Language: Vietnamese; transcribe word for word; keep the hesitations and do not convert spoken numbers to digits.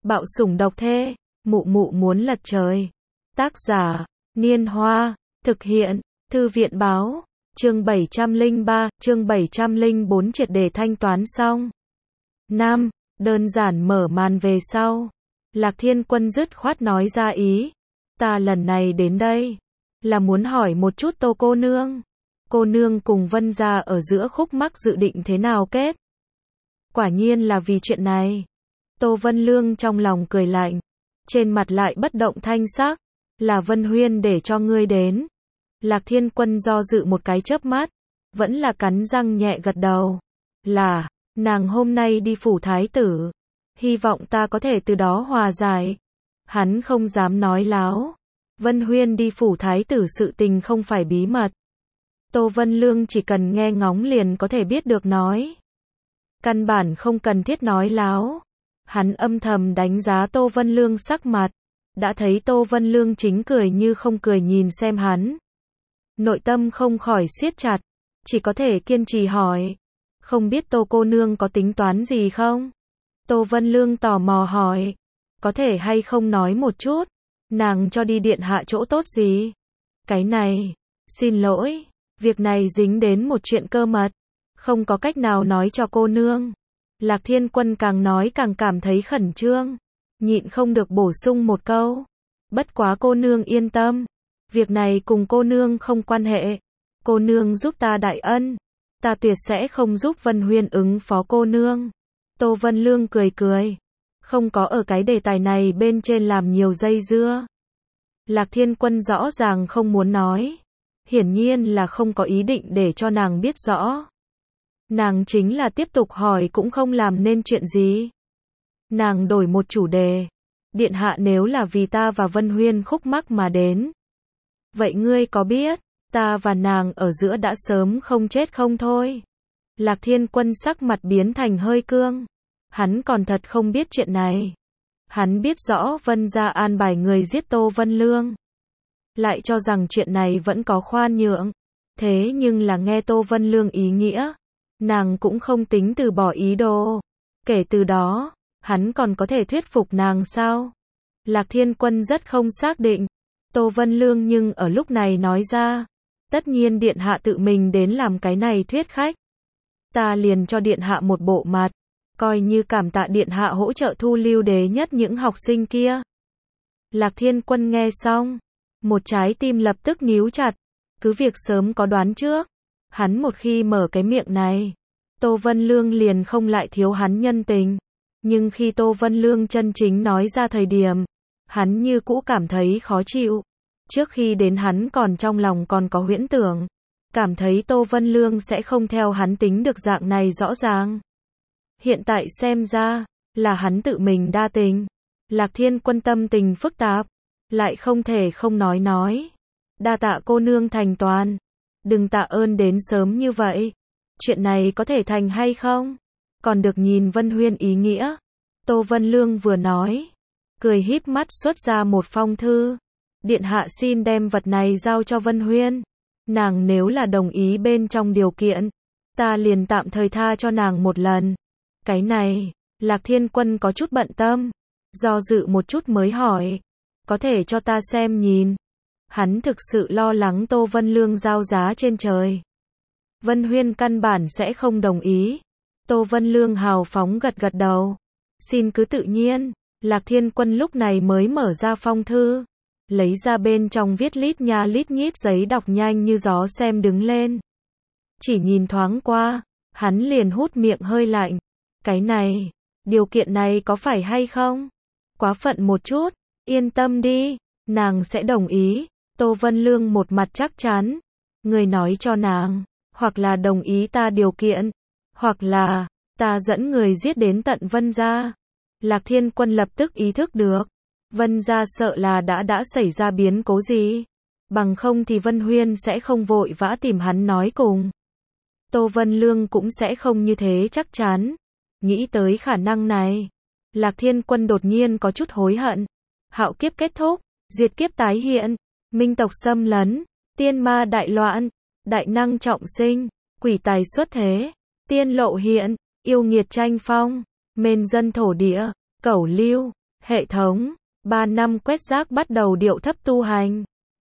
Bạo sủng độc thê, mụ mụ muốn lật trời. Tác giả, Niên Hoa, thực hiện, Thư viện báo, chương bảy trăm lẻ ba, chương bảy trăm lẻ bốn triệt để thanh toán xong. Nam, đơn giản mở màn về sau. Lạc Thiên Quân dứt khoát nói ra ý. Ta lần này đến đây, là muốn hỏi một chút Tô cô nương. Cô nương cùng Vân gia ở giữa khúc mắc dự định thế nào kết? Quả nhiên là vì chuyện này. Tô Vân Lương trong lòng cười lạnh, trên mặt lại bất động thanh sắc. Là Vân Huyên để cho ngươi đến. Lạc Thiên Quân do dự một cái chớp mắt, vẫn là cắn răng nhẹ gật đầu. Là, nàng hôm nay đi phủ thái tử, hy vọng ta có thể từ đó hòa giải. Hắn không dám nói láo. Vân Huyên đi phủ thái tử sự tình không phải bí mật. Tô Vân Lương chỉ cần nghe ngóng liền có thể biết được nói. Căn bản không cần thiết nói láo. Hắn âm thầm đánh giá Tô Vân Lương sắc mặt. Đã thấy Tô Vân Lương chính cười như không cười nhìn xem hắn. Nội tâm không khỏi siết chặt. Chỉ có thể kiên trì hỏi. Không biết Tô cô nương có tính toán gì không? Tô Vân Lương tò mò hỏi. Có thể hay không nói một chút. Nàng cho đi điện hạ chỗ tốt gì? Cái này, xin lỗi. Việc này dính đến một chuyện cơ mật. Không có cách nào nói cho cô nương. Lạc Thiên Quân càng nói càng cảm thấy khẩn trương. Nhịn không được bổ sung một câu. Bất quá cô nương yên tâm. Việc này cùng cô nương không quan hệ. Cô nương giúp ta đại ân. Ta tuyệt sẽ không giúp Vân Huyên ứng phó cô nương. Tô Vân Lương cười cười. Không có ở cái đề tài này bên trên làm nhiều dây dưa. Lạc Thiên Quân rõ ràng không muốn nói. Hiển nhiên là không có ý định để cho nàng biết rõ. Nàng chính là tiếp tục hỏi cũng không làm nên chuyện gì. Nàng đổi một chủ đề. Điện hạ nếu là vì ta và Vân Huyên khúc mắc mà đến. Vậy ngươi có biết, ta và nàng ở giữa đã sớm không chết không thôi? Lạc Thiên Quân sắc mặt biến thành hơi cương. Hắn còn thật không biết chuyện này. Hắn biết rõ Vân gia an bài người giết Tô Vân Lương. Lại cho rằng chuyện này vẫn có khoan nhượng. Thế nhưng là nghe Tô Vân Lương ý nghĩa. Nàng cũng không tính từ bỏ ý đồ. Kể từ đó, hắn còn có thể thuyết phục nàng sao? Lạc Thiên Quân rất không xác định. Tô Vân Lương nhưng ở lúc này nói ra. Tất nhiên điện hạ tự mình đến làm cái này thuyết khách. Ta liền cho điện hạ một bộ mặt. Coi như cảm tạ điện hạ hỗ trợ thu lưu đế nhất những học sinh kia. Lạc Thiên Quân nghe xong. Một trái tim lập tức níu chặt. Cứ việc sớm có đoán trước. Hắn một khi mở cái miệng này. Tô Vân Lương liền không lại thiếu hắn nhân tình. Nhưng khi Tô Vân Lương chân chính nói ra thời điểm. Hắn như cũ cảm thấy khó chịu. Trước khi đến hắn còn trong lòng còn có huyễn tưởng. Cảm thấy Tô Vân Lương sẽ không theo hắn tính được dạng này rõ ràng. Hiện tại xem ra, là hắn tự mình đa tình. Lạc Thiên Quân tâm tình phức tạp. Lại không thể không nói nói. Đa tạ cô nương thành toàn. Đừng tạ ơn đến sớm như vậy. Chuyện này có thể thành hay không? Còn được nhìn Vân Huyên ý nghĩa. Tô Vân Lương vừa nói. Cười híp mắt xuất ra một phong thư. Điện hạ xin đem vật này giao cho Vân Huyên. Nàng nếu là đồng ý bên trong điều kiện. Ta liền tạm thời tha cho nàng một lần. Cái này, Lạc Thiên Quân có chút bận tâm. Do dự một chút mới hỏi. Có thể cho ta xem nhìn. Hắn thực sự lo lắng Tô Vân Lương giao giá trên trời. Vân Huyên căn bản sẽ không đồng ý. Tô Vân Lương hào phóng gật gật đầu. Xin cứ tự nhiên. Lạc Thiên Quân lúc này mới mở ra phong thư. Lấy ra bên trong viết lít nha lít nhít giấy đọc nhanh như gió xem đứng lên. Chỉ nhìn thoáng qua. Hắn liền hút miệng hơi lạnh. Cái này, điều kiện này có phải hay không? Quá phận một chút. Yên tâm đi. Nàng sẽ đồng ý. Tô Vân Lương một mặt chắc chắn. Người nói cho nàng. Hoặc là đồng ý ta điều kiện. Hoặc là, ta dẫn người giết đến tận Vân gia. Lạc Thiên Quân lập tức ý thức được. Vân gia sợ là đã đã xảy ra biến cố gì. Bằng không thì Vân Huyên sẽ không vội vã tìm hắn nói cùng. Tô Vân Lương cũng sẽ không như thế chắc chắn. Nghĩ tới khả năng này. Lạc Thiên Quân đột nhiên có chút hối hận. Hạo kiếp kết thúc. Diệt kiếp tái hiện. Minh tộc xâm lấn. Tiên ma đại loạn. Đại năng trọng sinh. Quỷ tài xuất thế. Tiên lộ hiện. Yêu nghiệt tranh phong. Mên dân thổ địa. Cẩu lưu. Hệ thống, ba năm quét rác bắt đầu điệu thấp tu hành.